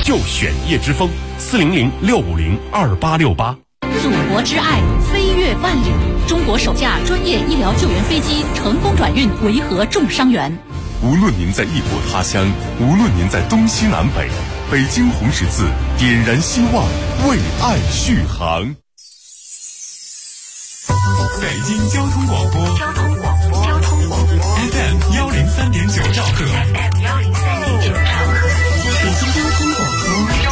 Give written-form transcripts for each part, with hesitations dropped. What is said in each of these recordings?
就选业之风，400-650-2868。 祖国之爱，飞越万里。中国首架专业医疗救援飞机成功转运维和重伤员。 无论您在异国他乡，无论您在东西南北，北京红十字点燃希望，为爱续航。北京交通广播FM 103.9兆赫， 北京交通广播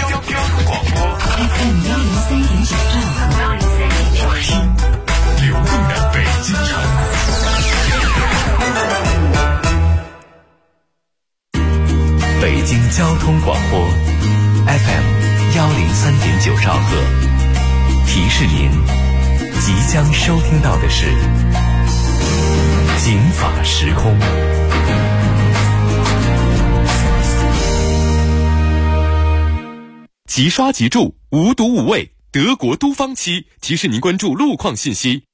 FM 103.9兆赫， 听流动的北京城。 北京交通广播 FM 103.9兆赫，提示您即将收听到的是警法时空。 即刷即注，无毒无味，德国都方漆提示您关注路况信息。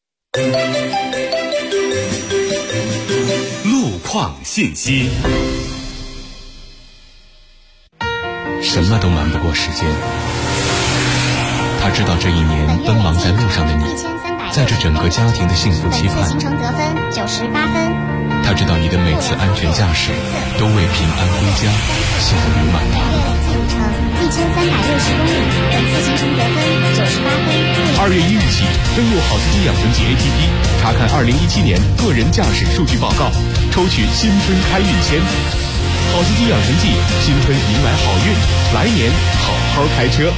路况信息。 什么都瞒不过时间。他知道这一年奔忙在路上的你，在这整个家庭的幸福期盼。 行程得分98分。 他知道你的每次安全驾驶都为平安归家献于满堂。 路程1360公里，本次行程得分98分。 2月1日起，登录好司机养成记 APP， 查看2017年个人驾驶数据报告，抽取新春开运签。好司机养成记，新春迎来好运，来年好好开车。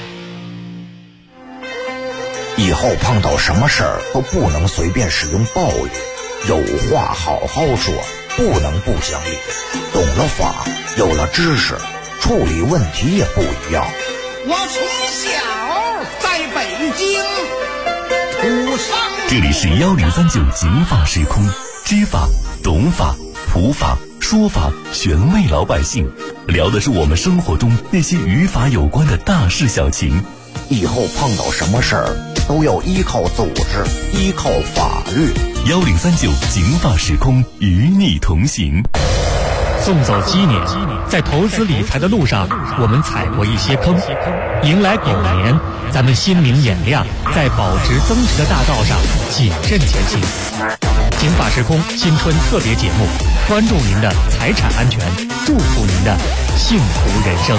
以后碰到什么事儿都不能随便使用暴力，有话好好说，不能不讲理。懂了法，有了知识，处理问题也不一样。 我从小在北京土生。 这里是1039警法时空，知法、懂法、普法、说法，全为老百姓。聊的是我们生活中那些与法有关的大事小情。 以后碰到什么事儿都要依靠组织，依靠法律。 1039警法时空，与你同行。 送走鸡年，在投资理财的路上，我们踩过一些坑。迎来狗年，咱们心明眼亮，在保值增值的大道上谨慎前行。警法时空新春特别节目，关注您的财产安全，祝福您的幸福人生。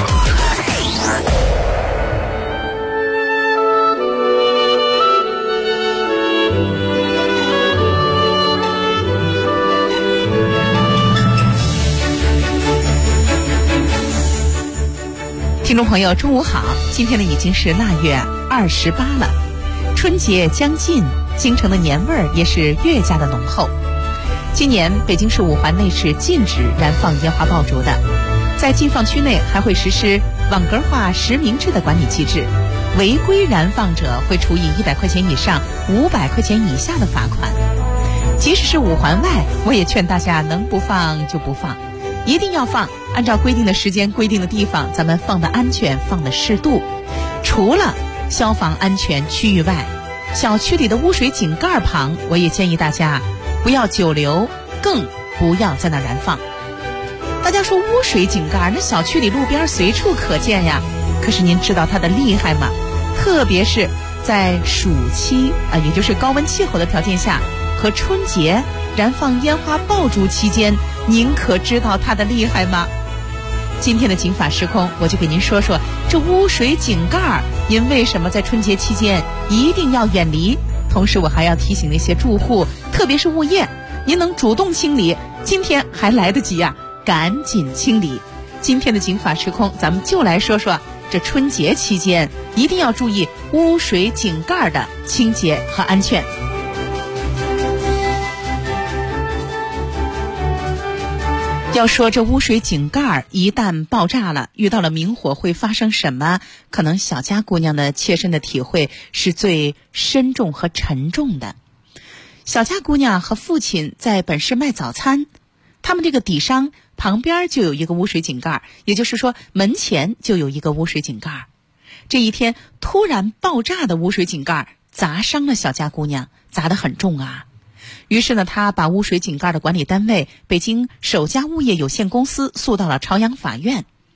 听众朋友，中午好！今天呢已经是腊月28了，春节将近，京城的年味儿也是越加的浓厚。今年北京市五环内是禁止燃放烟花爆竹的，在禁放区内还会实施网格化实名制的管理机制，违规燃放者会处以100块钱以上500块钱以下的罚款。即使是五环外，我也劝大家能不放就不放，一定要放，按照规定的时间、规定的地方，咱们放的安全，放的适度。除了消防安全区域外，小区里的污水井盖旁，我也建议大家不要久留，更不要在那燃放。大家说污水井盖，那小区里路边随处可见呀，可是您知道它的厉害吗？特别是在暑期也就是高温气候的条件下，和春节燃放烟花爆竹期间，您可知道它的厉害吗？今天的警法时空，我就给您说说这污水井盖，您为什么在春节期间一定要远离。同时我还要提醒那些住户，特别是物业，您能主动清理，今天还来得及呀，赶紧清理。今天的警法时空，咱们就来说说这春节期间一定要注意污水井盖的清洁和安全。要说这污水井盖一旦爆炸了，遇到了明火会发生什么？可能小家姑娘的切身的体会是最深重和沉重的。小家姑娘和父亲在本市卖早餐，他们这个底商旁边就有一个污水井盖，也就是说门前就有一个污水井盖。这一天突然爆炸的污水井盖砸伤了小家姑娘，砸得很重啊。于是呢，他把污水井盖的管理单位北京首家物业有限公司诉到了朝阳法院。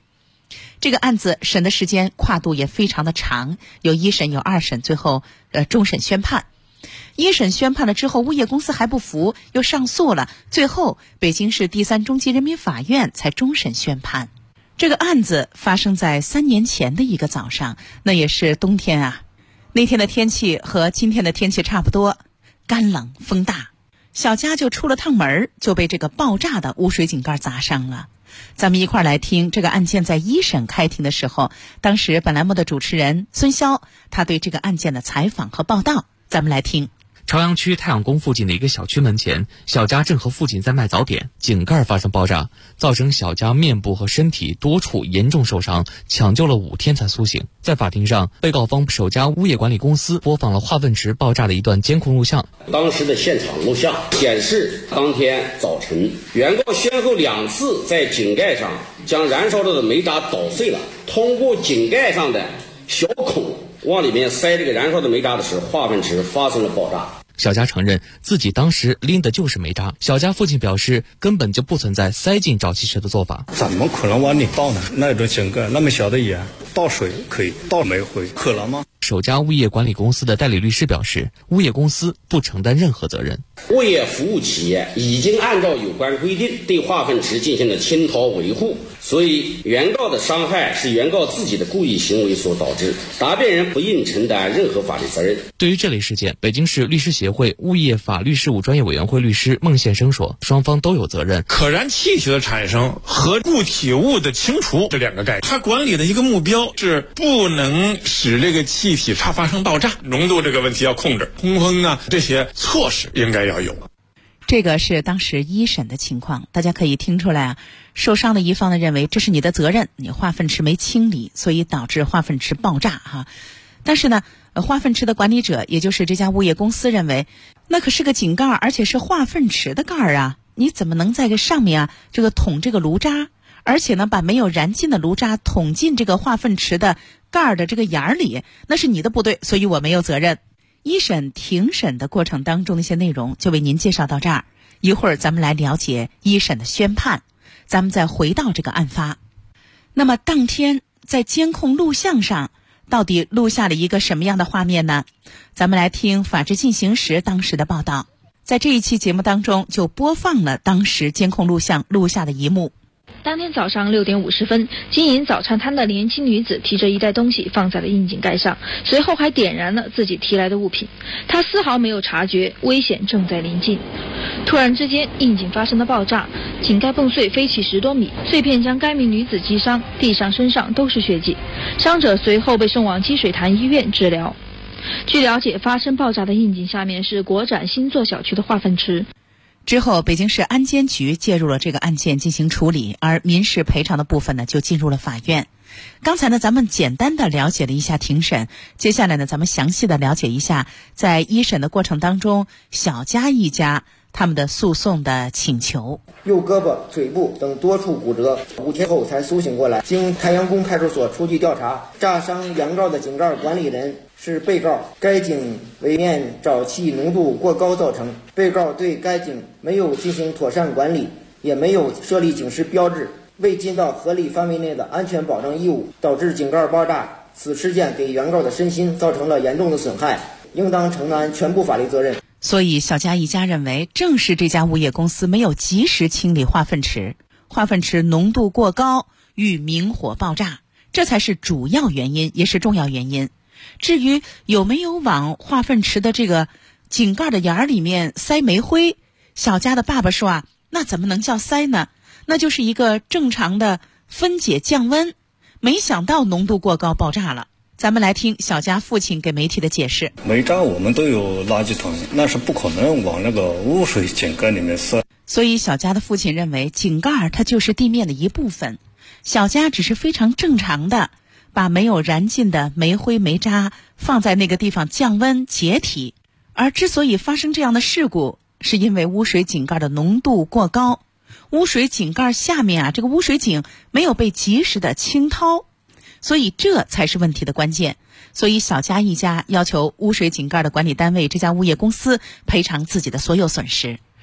这个案子审的时间跨度也非常的长，有一审有二审，最后终审宣判。一审宣判了之后，物业公司还不服，又上诉了，最后北京市第3中级人民法院才终审宣判。这个案子发生在3年前的一个早上，那也是冬天啊。那天的天气和今天的天气差不多，干冷风大，小佳就出了趟门，就被这个爆炸的污水井盖砸伤了。咱们一块儿来听这个案件在一审开庭的时候，当时本栏目的主持人孙潇他对这个案件的采访和报道，咱们来听。 朝阳区太阳宫附近的一个小区门前，小佳正和父亲在卖早点，井盖发生爆炸，造成小佳面部和身体多处严重受伤，抢救了5天才苏醒。在法庭上，被告方首家物业管理公司播放了化粪池爆炸的一段监控录像。 当时的现场录像显示，当天早晨，原告先后2次在井盖上将燃烧着的煤渣捣碎了，通过井盖上的小孔往里面塞这个燃烧的煤渣的时候，化粪池发生了爆炸。 小佳承认自己当时拎的就是煤渣。小佳父亲表示，根本就不存在塞进沼气池的做法。 怎么可能往里倒呢？那种井盖那么小的眼，倒水可以，倒煤灰可能吗？ 首家物业管理公司的代理律师表示，物业公司不承担任何责任。 物业服务企业已经按照有关规定对化粪池进行了清掏维护，所以原告的伤害是原告自己的故意行为所导致，答辩人不应承担任何法律责任。 对于这类事件，北京市律师协会物业法律事务专业委员会律师孟宪生说，双方都有责任。 可燃气体的产生和固体物的清除这2个概念，它管理的一个目标是不能使这个气体发生爆炸，浓度这个问题要控制，通风啊这些措施应该要有。 这个是当时一审的情况，大家可以听出来啊，受伤的一方呢认为这是你的责任，你化粪池没清理，所以导致化粪池爆炸哈。但是呢，化粪池的管理者，也就是这家物业公司认为，那可是个井盖，而且是化粪池的盖啊，你怎么能在这上面啊这个捅这个炉渣，而且呢把没有燃尽的炉渣捅进这个化粪池的盖的这个眼儿里，那是你的不对，所以我没有责任。一审庭审的过程当中的一些内容就为您介绍到这儿，一会儿咱们来了解一审的宣判，咱们再回到这个案发。那么当天在监控录像上到底录下了一个什么样的画面呢？咱们来听法治进行时当时的报道，在这一期节目当中就播放了当时监控录像录下的一幕。 当天早上6点50分，经营早餐摊的年轻女子提着一袋东西放在了窨井盖上，随后还点燃了自己提来的物品。她丝毫没有察觉危险正在临近。突然之间，窨井发生了爆炸，井盖崩碎飞起10多米，碎片将该名女子击伤，地上身上都是血迹，伤者随后被送往积水潭医院治疗。据了解，发生爆炸的窨井下面是国展新作小区的化粪池。 之后，北京市安监局介入了这个案件进行处理，而民事赔偿的部分呢，就进入了法院。刚才呢，咱们简单的了解了一下庭审，接下来呢，咱们详细的了解一下在一审的过程当中，小佳一家他们的诉讼的请求。 右胳膊、腿部等多处骨折，5天后才苏醒过来。经太阳宫派出所出具调查，炸伤原告的井盖管理人是被告，该井为面沼气浓度过高造成，被告对该井没有进行妥善管理，也没有设立警示标志，未尽到合理范围内的安全保障义务，导致井盖爆炸。此事件给原告的身心造成了严重的损害，应当承担全部法律责任。 所以小佳一家认为，正是这家物业公司没有及时清理化粪池，化粪池浓度过高遇明火爆炸，这才是主要原因，也是重要原因。至于有没有往化粪池的这个井盖的眼儿里面塞煤灰，小佳的爸爸说啊，那怎么能叫塞呢？那就是一个正常的分解降温，没想到浓度过高爆炸了。咱们来听小佳父亲给媒体的解释。 煤渣我们都有垃圾桶，那是不可能往那个污水井盖里面塞。 所以小佳的父亲认为，井盖它就是地面的一部分，小佳只是非常正常的把没有燃尽的煤灰煤渣放在那个地方降温解体，而之所以发生这样的事故，是因为污水井盖的浓度过高，污水井盖下面啊，这个污水井没有被及时的清掏，所以这才是问题的关键。所以小佳一家要求污水井盖的管理单位这家物业公司赔偿自己的所有损失。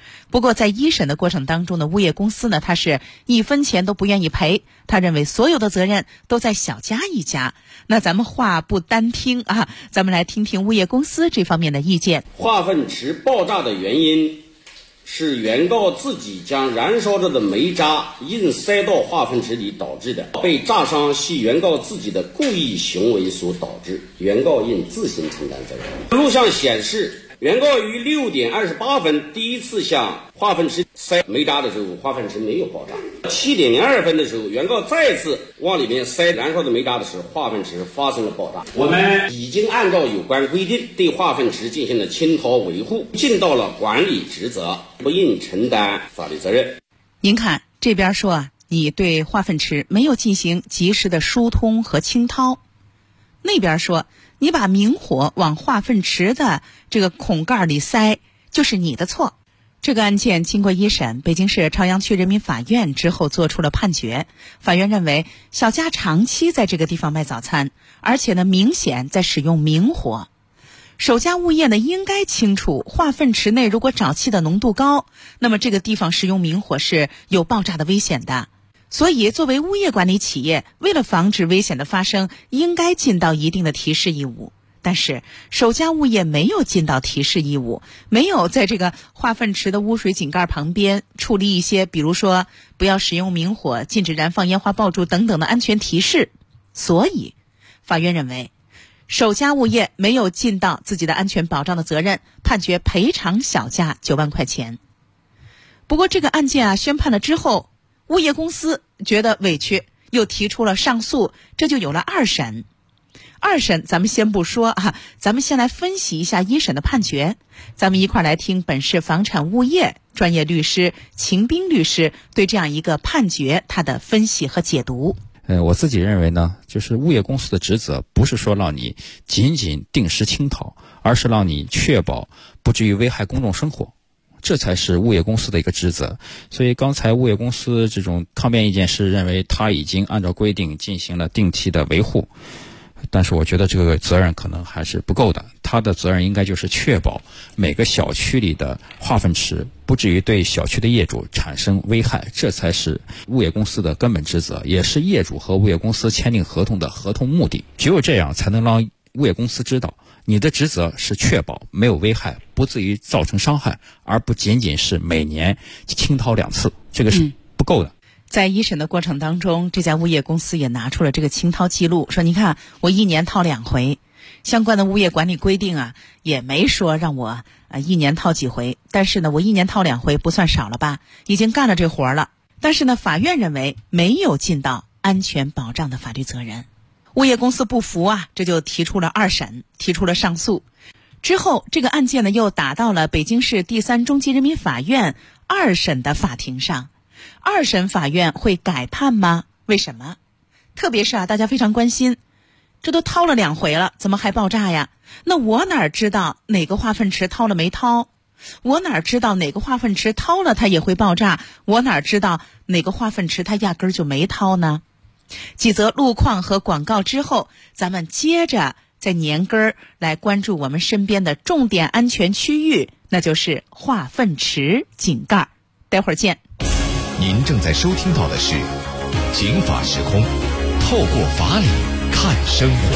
不过在一审的过程当中呢，物业公司呢，他是1分钱都不愿意赔，他认为所有的责任都在小家一家。那咱们话不单听啊，咱们来听听物业公司这方面的意见。 化粪池爆炸的原因是原告自己将燃烧着的煤渣硬塞到化粪池里导致的，被炸伤系原告自己的故意行为所导致，原告应自行承担责任。录像显示，原告于6点28分第一次向化粪池塞煤渣的时候，化粪池没有爆炸。7点02分的时候，原告再次往里面塞燃烧的煤渣的时候，化粪池发生了爆炸。我们已经按照有关规定对化粪池进行了清掏维护，尽到了管理职责，不应承担法律责任。 您看这边说啊，你对化粪池没有进行及时的疏通和清掏，那边说你把明火往化粪池的这个孔盖里塞，就是你的错。这个案件经过一审，北京市朝阳区人民法院之后作出了判决。法院认为，小家长期在这个地方卖早餐，而且呢明显在使用明火。首家物业呢应该清楚，化粪池内如果沼气的浓度高，那么这个地方使用明火是有爆炸的危险的。所以作为物业管理企业，为了防止危险的发生，应该尽到一定的提示义务。但是首家物业没有尽到提示义务，没有在这个化粪池的污水井盖旁边处理一些比如说不要使用明火、禁止燃放烟花爆竹等等的安全提示。所以法院认为首家物业没有尽到自己的安全保障的责任，判决赔偿小家9万块钱。不过这个案件宣判了之后，物业公司觉得委屈，又提出了上诉，这就有了2审。2审咱们先不说咱们先来分析一下1审的判决。咱们一块来听本市房产物业专业律师秦斌律师对这样一个判决他的分析和解读。 我自己认为呢，就是物业公司的职责不是说让你仅仅定时清掏，而是让你确保不至于危害公众生活，这才是物业公司的一个职责。所以刚才物业公司这种抗辩意见是认为他已经按照规定进行了定期的维护，但是我觉得这个责任可能还是不够的。他的责任应该就是确保每个小区里的化粪池不至于对小区的业主产生危害，这才是物业公司的根本职责，也是业主和物业公司签订合同的合同目的。只有这样才能让物业公司知道你的职责是确保没有危害，不至于造成伤害，而不仅仅是每年清掏2次，这个是不够的。 在1审的过程当中，这家物业公司也拿出了这个清掏记录，说你看我1年掏2回，相关的物业管理规定也没说让我1年掏几回，但是呢我1年掏2回不算少了吧，已经干了这活了。但是呢法院认为没有尽到安全保障的法律责任。物业公司不服这就提出了2审，提出了上诉。之后这个案件呢又打到了北京市第3中级人民法院2审的法庭上。2审法院会改判吗？为什么？特别是大家非常关心，这都掏了2回了，怎么还爆炸呀？那我哪知道哪个化粪池掏了没掏？我哪知道哪个化粪池掏了它也会爆炸？我哪知道哪个化粪池它压根儿就没掏呢？几则路况和广告之后，咱们接着在年根儿来关注我们身边的重点安全区域，那就是化粪池井盖。待会儿见。 您正在收听到的是《警法时空》，透过法理看生活。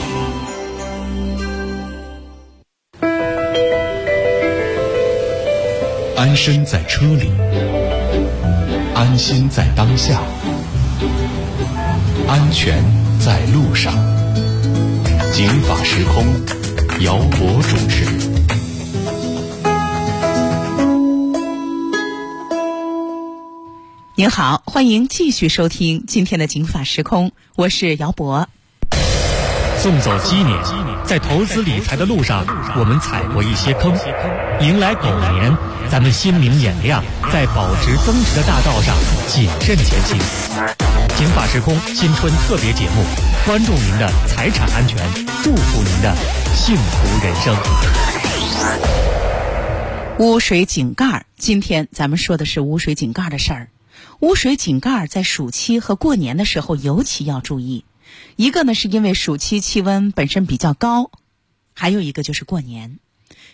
安身在车里，安心在当下，安全在路上。警法时空，姚博主持。 您好，欢迎继续收听今天的警法时空，我是姚博。 送走鸡年，在投资理财的路上，我们踩过一些坑，迎来狗年，咱们心明眼亮，在保值增值的大道上谨慎前行。警法时空新春特别节目，关注您的财产安全，祝福您的幸福人生。 污水井盖，今天咱们说的是污水井盖的事儿。污水井盖在暑期和过年的时候尤其要注意，一个呢是因为暑期气温本身比较高，还有一个就是过年。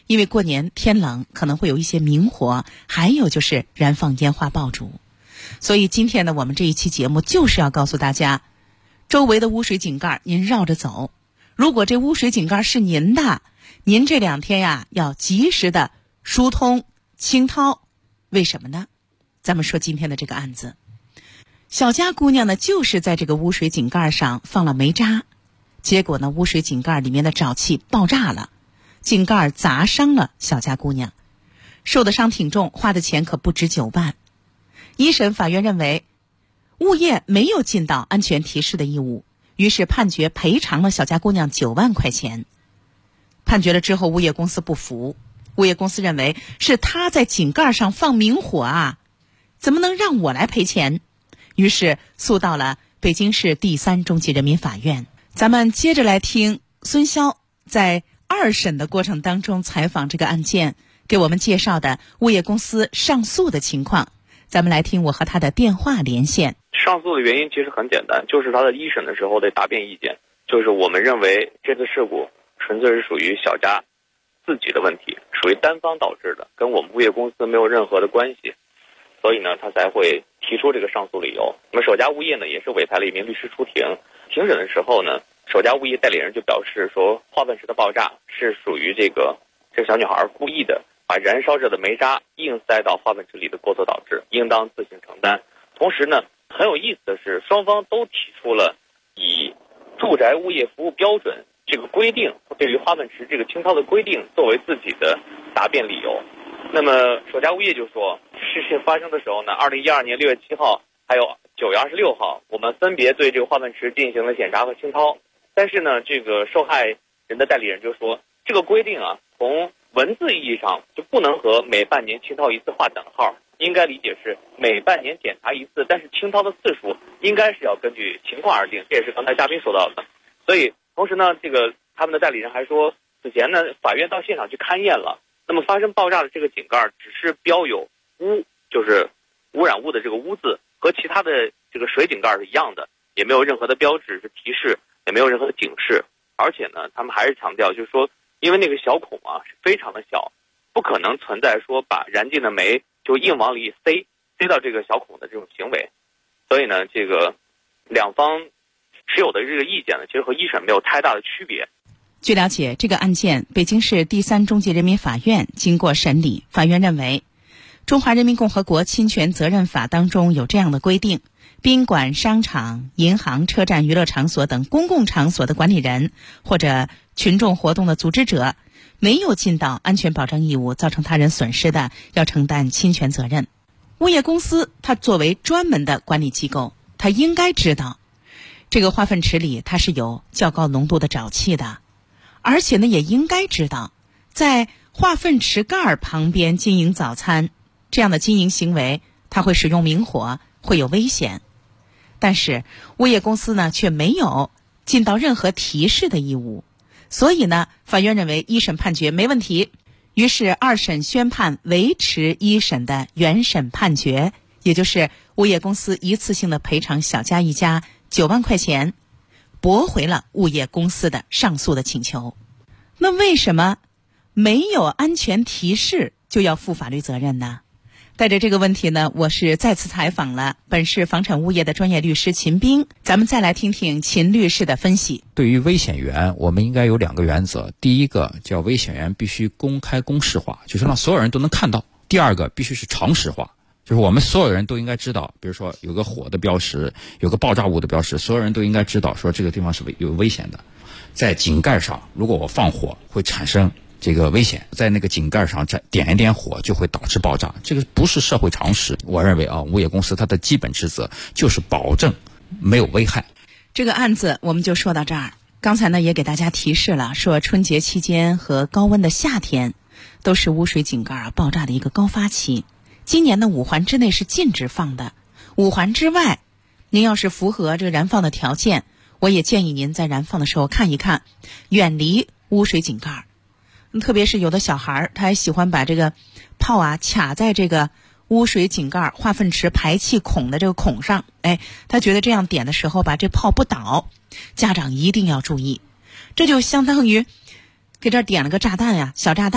因为过年天冷，可能会有一些明火，还有就是燃放烟花爆竹。所以今天呢，我们这一期节目就是要告诉大家，周围的污水井盖您绕着走，如果这污水井盖是您的，您这2天呀要及时的疏通清掏。为什么呢？咱们说今天的这个案子，小佳姑娘呢就是在这个污水井盖上放了煤渣，结果呢污水井盖里面的沼气爆炸了，井盖砸伤了小佳姑娘，受的伤挺重，花的钱可不止9万。一审法院认为物业没有尽到安全提示的义务，于是判决赔偿了小佳姑娘9万块钱。判决了之后，物业公司不服，物业公司认为是他在井盖上放明火啊，怎么能让我来赔钱？于是诉到了北京市第3中级人民法院。咱们接着来听孙潇在2审的过程当中采访这个案件，给我们介绍的物业公司上诉的情况。咱们来听我和他的电话连线。 上诉的原因其实很简单，就是他在1审的时候的答辩意见，就是我们认为这次事故纯粹是属于小佳自己的问题，属于单方导致的，跟我们物业公司没有任何的关系，所以呢他才会提出这个上诉理由。那么首家物业呢也是委派了一名律师出庭，庭审的时候呢，首家物业代理人就表示说，化粪池的爆炸是属于这个小女孩故意的，把燃烧着的煤渣硬塞到化粪池里的过错导致，应当自行承担。同时呢，很有意思的是，双方都提出了以住宅物业服务标准这个规定，对于化粪池这个清掏的规定作为自己的答辩理由。那么首家物业就说，事情发生的时候呢，2012年6月7号还有9月26号，我们分别对这个化粪池进行了检查和清掏。但是呢，这个受害人的代理人就说，这个规定啊，从文字意义上就不能和每半年清掏一次划等号，应该理解是每半年检查一次，但是清掏的次数应该是要根据情况而定，这也是刚才嘉宾说到的。所以同时呢，这个他们的代理人还说，此前呢法院到现场去勘验了，那么发生爆炸的这个井盖只是标有污，就是污染物的这个污字，和其他的这个水井盖是一样的，也没有任何的标志是提示，也没有任何的警示。而且呢他们还是强调，就是说因为那个小孔啊是非常的小，不可能存在说把燃尽的煤就硬往里塞到这个小孔的这种行为。所以呢，这个两方持有的这个意见呢，其实和1审没有太大的区别。 据了解，这个案件北京市第3中级人民法院经过审理，法院认为中华人民共和国侵权责任法当中有这样的规定，宾馆、商场、银行、车站、娱乐场所等公共场所的管理人或者群众活动的组织者，没有尽到安全保障义务，造成他人损失的，要承担侵权责任。物业公司它作为专门的管理机构，它应该知道这个化粪池里它是有较高浓度的沼气的，而且呢也应该知道在化粪池盖旁边经营早餐这样的经营行为，它会使用明火，会有危险。但是物业公司呢却没有尽到任何提示的义务，所以呢法院认为1审判决没问题，于是2审宣判维持1审的原审判决，也就是物业公司一次性的赔偿小佳一家9万块钱，驳回了物业公司的上诉的请求。那为什么没有安全提示就要负法律责任呢？带着这个问题呢，我是再次采访了本市房产物业的专业律师秦斌，咱们再来听听秦律师的分析。 对于危险源，我们应该有2个原则，第一个叫危险源必须公开公示化，就是让所有人都能看到；第二个必须是常识化，就是我们所有人都应该知道，比如说有个火的标识，有个爆炸物的标识，所有人都应该知道说这个地方是有危险的。在井盖上，如果我放火会产生这个危险，在那个井盖上点一点火就会导致爆炸，这个不是社会常识。我认为啊，物业公司它的基本职责就是保证没有危害。 这个案子我们就说到这儿。刚才呢也给大家提示了，说春节期间和高温的夏天都是污水井盖爆炸的一个高发期。今年的5环之内是禁止放的，5环之外，您要是符合这个燃放的条件，我也建议您在燃放的时候看一看，远离污水井盖。特别是有的小孩他还喜欢把这个炮啊卡在这个污水井盖化粪池排气孔的这个孔上，他觉得这样点的时候把这炮不倒，家长一定要注意。这就相当于给这儿点了个炸弹呀，小炸弹，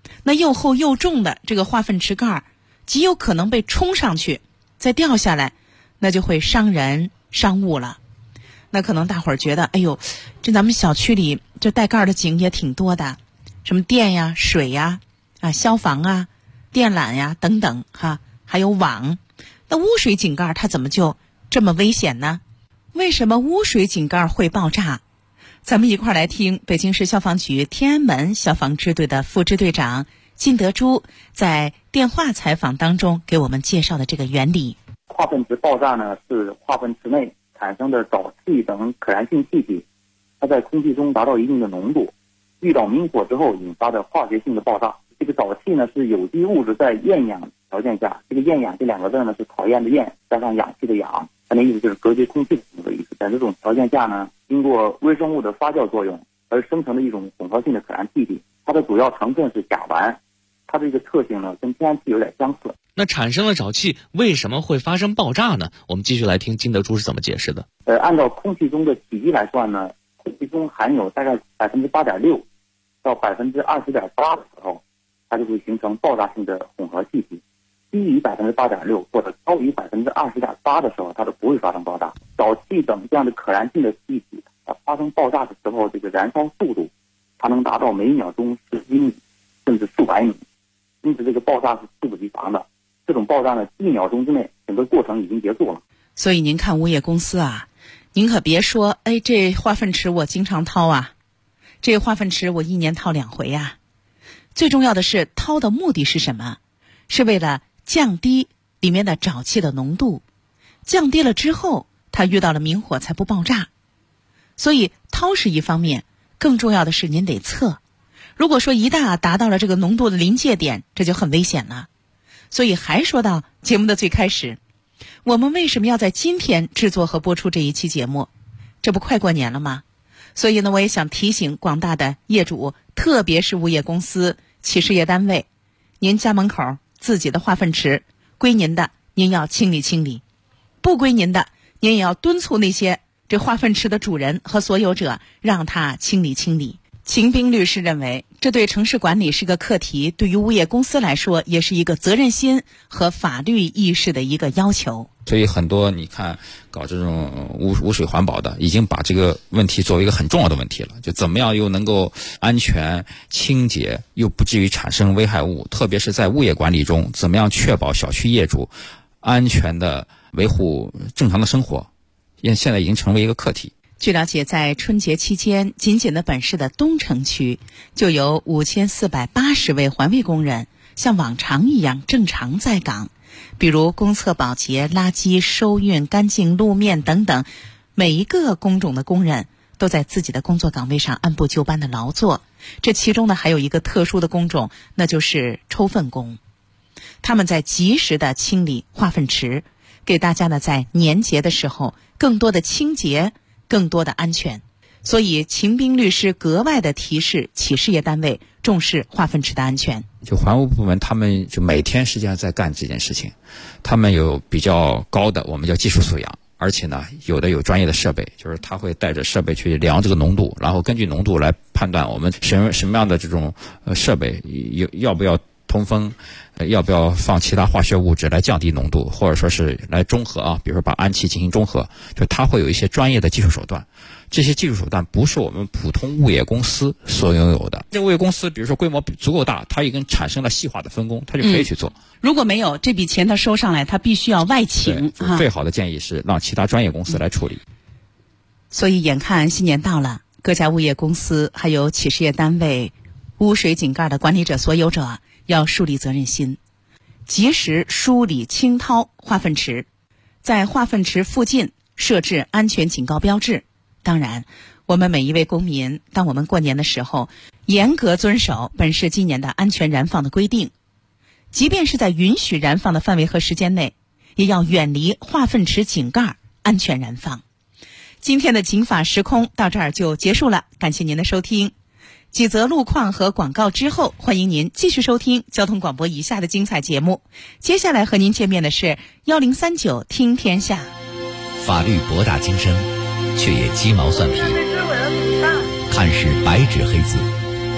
那又厚又重的这个化粪池盖极有可能被冲上去，再掉下来，那就会伤人伤物了。那可能大伙儿觉得，哎呦，这咱们小区里这带盖的井也挺多的，什么电呀、水呀、消防啊、电缆呀等等还有网。那污水井盖它怎么就这么危险呢？为什么污水井盖会爆炸？咱们一块儿来听北京市消防局天安门消防支队的副支队长金德珠在电话采访当中给我们介绍的这个原理。 化粪池爆炸呢，是化粪池内产生的沼气等可燃性气体，它在空气中达到一定的浓度，遇到明火之后引发的化学性的爆炸。这个沼气呢是有机物质在厌氧条件下，这个厌氧这两个字呢是讨厌的厌加上氧气的氧，它的意思就是隔绝空气的这个意思。在这种条件下呢，经过微生物的发酵作用而生成的一种混合性的可燃气体，它的主要成分是甲烷，它的这个特性呢跟天然气有点相似。 那产生了沼气，为什么会发生爆炸呢？我们继续来听金德珠是怎么解释的。 按照空气中的体积来算呢，空气中含有大概8.6%到20.8%的时候，它就会形成爆炸性的混合气体。低于8.6%或者高于20.8%的时候，它都不会发生爆炸。沼气等这样的可燃性的气体，它发生爆炸的时候，这个燃烧速度它能达到每秒钟10英里甚至数百米，因此这个爆炸是猝不及防的。这种爆炸呢，1秒钟之内整个过程已经结束了。 所以您看物业公司您可别说，这化粪池我经常掏这化粪池我1年掏2回最重要的是掏的目的是什么？是为了降低里面的沼气的浓度，降低了之后它遇到了明火才不爆炸。所以掏是一方面，更重要的是您得测。如果说一旦达到了这个浓度的临界点，这就很危险了。所以还说到节目的最开始，我们为什么要在今天制作和播出这一期节目？这不快过年了吗？所以呢，我也想提醒广大的业主，特别是物业公司、企事业单位，您家门口自己的化粪池归您的，您要清理清理；不归您的，您也要敦促那些这化粪池的主人和所有者，让他清理清理。秦兵律师认为，这对城市管理是个课题，对于物业公司来说，也是一个责任心和法律意识的一个要求。 所以很多你看搞这种污水环保的，已经把这个问题作为一个很重要的问题了，就怎么样又能够安全清洁，又不至于产生危害物，特别是在物业管理中，怎么样确保小区业主安全的维护正常的生活，现在已经成为一个课题。 据了解，在春节期间，仅仅的本市的东城区就有5480位环卫工人像往常一样正常在岗，比如公厕保洁、垃圾收运、干净路面等等，每一个工种的工人都在自己的工作岗位上按部就班的劳作。这其中呢，还有一个特殊的工种，那就是抽粪工。他们在及时的清理化粪池，给大家呢在年节的时候更多的清洁，更多的安全。所以秦兵律师格外的提示企事业单位重视化粪池的安全。 就环卫部门他们就每天实际上在干这件事情，他们有比较高的我们叫技术素养，而且呢有的有专业的设备，就是他会带着设备去量这个浓度，然后根据浓度来判断我们什么样的这种设备要不要通风，要不要放其他化学物质来降低浓度，或者说是来中和比如说把氨气进行中和，就它会有一些专业的技术手段。这些技术手段不是我们普通物业公司所拥有的。这物业公司比如说规模足够大，它已经产生了细化的分工，它就可以去做。 如果没有这笔钱，它收上来，它必须要外请。 最好的建议是让其他专业公司来处理。 所以眼看新年到了，各家物业公司还有企事业单位、污水井盖的管理者所有者要树立责任心，及时梳理清掏化粪池，在化粪池附近设置安全警告标志。当然，我们每一位公民，当我们过年的时候，严格遵守本市今年的安全燃放的规定，即便是在允许燃放的范围和时间内，也要远离化粪池井盖，安全燃放。今天的警法时空到这儿就结束了，感谢您的收听。几则路况和广告之后，欢迎您继续收听交通广播以下的精彩节目。接下来和您见面的是1039听天下。 法律博大精深，却也鸡毛蒜皮，看似白纸黑字，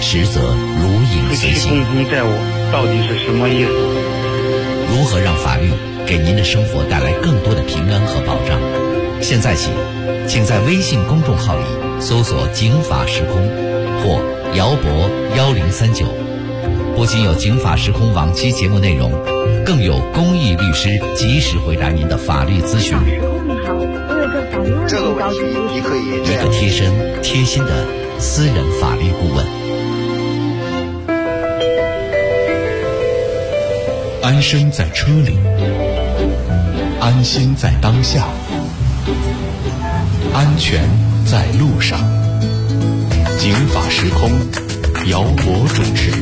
实则如影随形。 共同债务到底是什么意思？ 如何让法律给您的生活带来更多的平安和保障？现在起，请在微信公众号里搜索“警法时空”或姚博1039，不仅有警法时空往期节目内容，更有公益律师及时回答您的法律咨询。 这个问题你可以一个贴身贴心的私人法律顾问。 安身在车里，安心在当下，安全在路上。警法时空，姚博主持。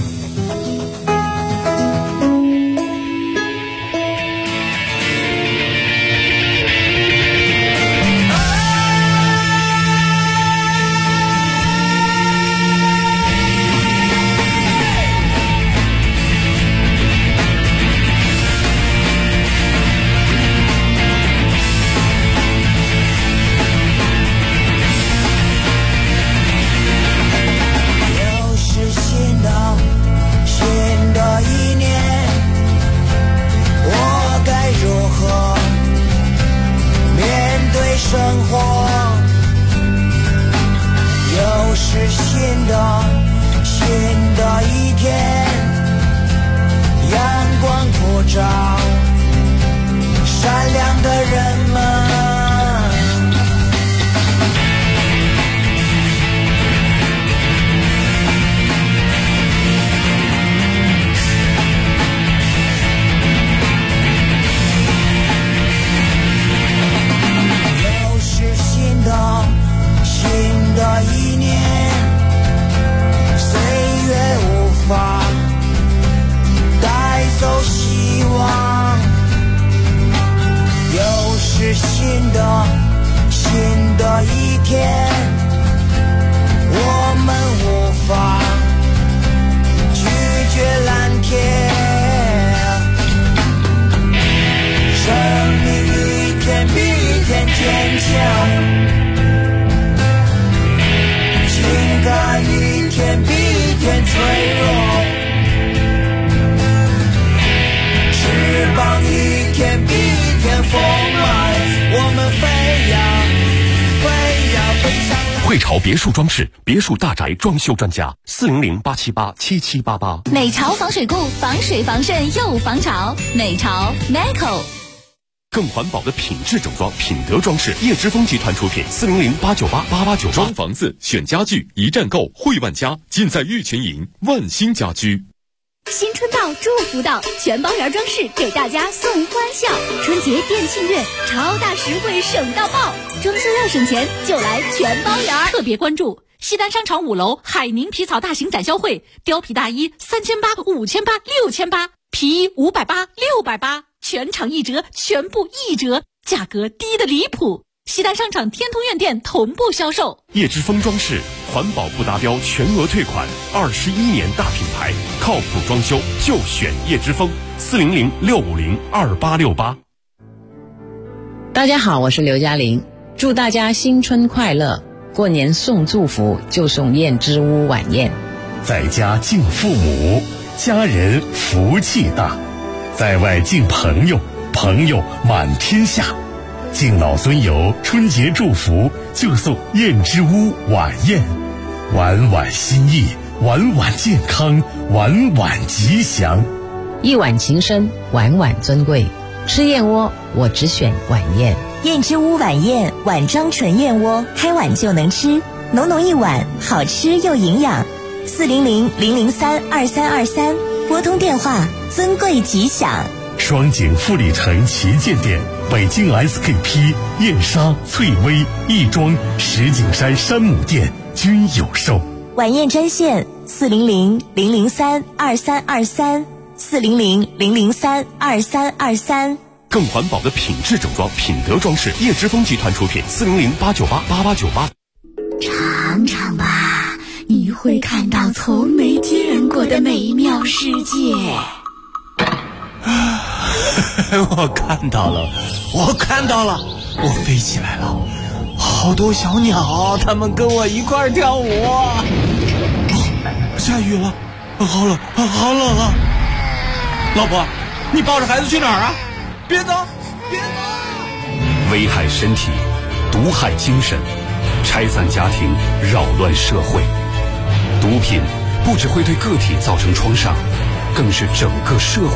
汇潮别墅装饰，别墅大宅装修专家，400-878-7788。 美潮防水固，防水防渗又防潮。美潮 NECO。 更环保的品质整装，品德装饰，叶之峰集团出品，400-898-8898。装房子选家具，一站购，汇万家，尽在玉泉营万兴家居。 新春到，祝福到，全包圆装饰给大家送欢笑。春节店庆月，超大实惠省到爆，装修要省钱就来全包圆。 特别关注西单商场5楼海宁皮草大型展销会，貂皮大衣3800、5800、6800，皮衣580、680，全场一折，全部一折，价格低得离谱。西单商场天通苑店同步销售。 叶之峰装饰，环保不达标全额退款，21年大品牌，靠谱装修就选叶之峰，400-650-2868。 大家好，我是刘嘉玲，祝大家新春快乐！过年送祝福就送燕之屋晚宴， 在家敬父母，家人福气大；在外敬朋友，朋友满天下。敬老尊友，春节祝福就送燕之屋晚宴，晚晚心意，晚晚健康，晚晚吉祥。 一碗情深，晚晚尊贵。吃燕窝，我只选晚宴。 燕之屋晚宴，碗装纯燕窝，开碗就能吃，浓浓一碗，好吃又营养。400-003-2323，拨通电话，尊贵吉祥。 双井富力城旗舰店、北京 SKP、燕莎、翠微、亦庄、石景山山姆店均有售。 晚宴专线400-003-2323。400-003-2323。 更环保的品质整装，品德装饰，叶之峰集团出品，400-898-8898。 尝尝吧，你会看到从没见过的美妙世界。 我看到了，我飞起来了，好多小鸟，它们跟我一块儿跳舞。 下雨了，好冷，好冷啊！老婆，你抱着孩子去哪儿啊？别走，别走！ 危害身体，毒害精神，拆散家庭，扰乱社会。毒品不只会对个体造成创伤，更是整个社会